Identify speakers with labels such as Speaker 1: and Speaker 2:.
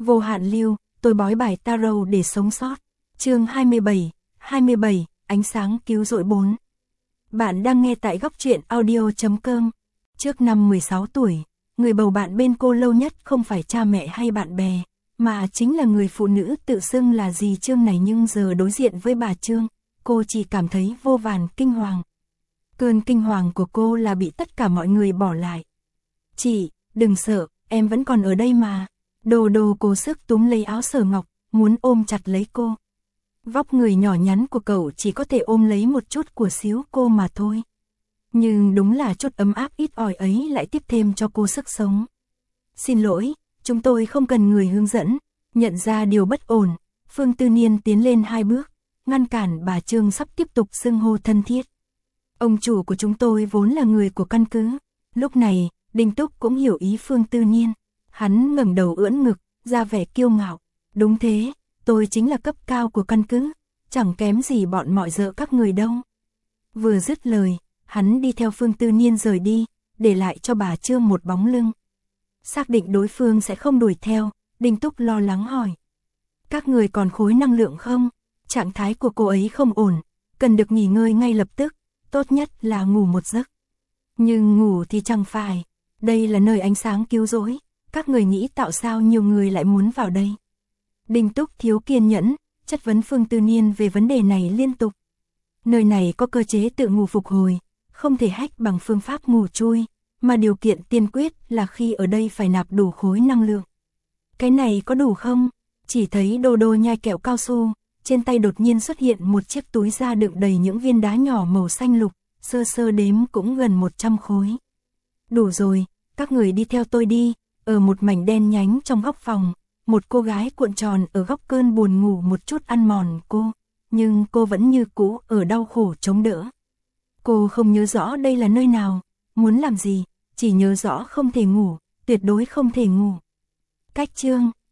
Speaker 1: Vô hạn lưu, tôi bói bài tarot để sống sót. Chương 27, ánh sáng cứu rỗi 4. Bạn đang nghe tại góc truyện audio.com. Trước năm 16 tuổi, người bầu bạn bên cô lâu nhất không phải cha mẹ hay bạn bè, mà chính là người phụ nữ tự xưng là dì Trương này, nhưng giờ đối diện với bà Trương, cô chỉ cảm thấy vô vàn kinh hoàng. Cơn kinh hoàng của cô là bị tất cả mọi người bỏ lại. Chị, đừng sợ, em vẫn còn ở đây mà. Đồ đồ cố sức túm lấy áo Sở Ngọc, muốn ôm chặt lấy cô. Vóc người nhỏ nhắn của cậu chỉ có thể ôm lấy một chút của xíu cô mà thôi. Nhưng đúng là chút ấm áp ít ỏi ấy lại tiếp thêm cho cô sức sống. Xin lỗi, chúng tôi không cần người hướng dẫn. Nhận ra điều bất ổn, Phương Tư Niên tiến lên 2 bước, ngăn cản bà Trương sắp tiếp tục xưng hô thân thiết. Ông chủ của chúng tôi vốn là người của căn cứ. Lúc này, Đinh Túc cũng hiểu ý Phương Tư Niên. Hắn ngẩng đầu ưỡn ngực, ra vẻ kiêu ngạo. Đúng thế, tôi chính là cấp cao của căn cứ, chẳng kém gì bọn mọi dợ các người đâu. Vừa dứt lời, hắn đi theo Phương Tư Niên rời đi, để lại cho bà Trương một bóng lưng. Xác định đối phương sẽ không đuổi theo, Đinh Túc lo lắng hỏi. Các người còn khối năng lượng không? Trạng thái của cô ấy không ổn, cần được nghỉ ngơi ngay lập tức, tốt nhất là ngủ một giấc. Nhưng ngủ thì chẳng phải, đây là nơi ánh sáng cứu rỗi, các người nghĩ tạo sao nhiều người lại muốn vào đây? Đinh Túc thiếu kiên nhẫn, chất vấn Phương Tư Niên về vấn đề này liên tục. Nơi này có cơ chế tự ngủ phục hồi, không thể hack bằng phương pháp ngủ chui, mà điều kiện tiên quyết là khi ở đây phải nạp đủ khối năng lượng. Cái này có đủ không? Chỉ thấy Đô Đô nhai kẹo cao su, trên tay đột nhiên xuất hiện một chiếc túi da đựng đầy những viên đá nhỏ màu xanh lục, sơ sơ đếm cũng gần 100 khối. Đủ rồi, các người đi theo tôi đi. Ở một mảnh đen nhánh trong góc phòng, một cô gái cuộn tròn ở góc cơn buồn ngủ một chút ăn mòn cô, nhưng cô vẫn như cũ ở đau khổ chống đỡ. Cô không nhớ rõ đây là nơi nào, muốn làm gì, chỉ nhớ rõ không thể ngủ, tuyệt đối không thể ngủ. Cách Trương,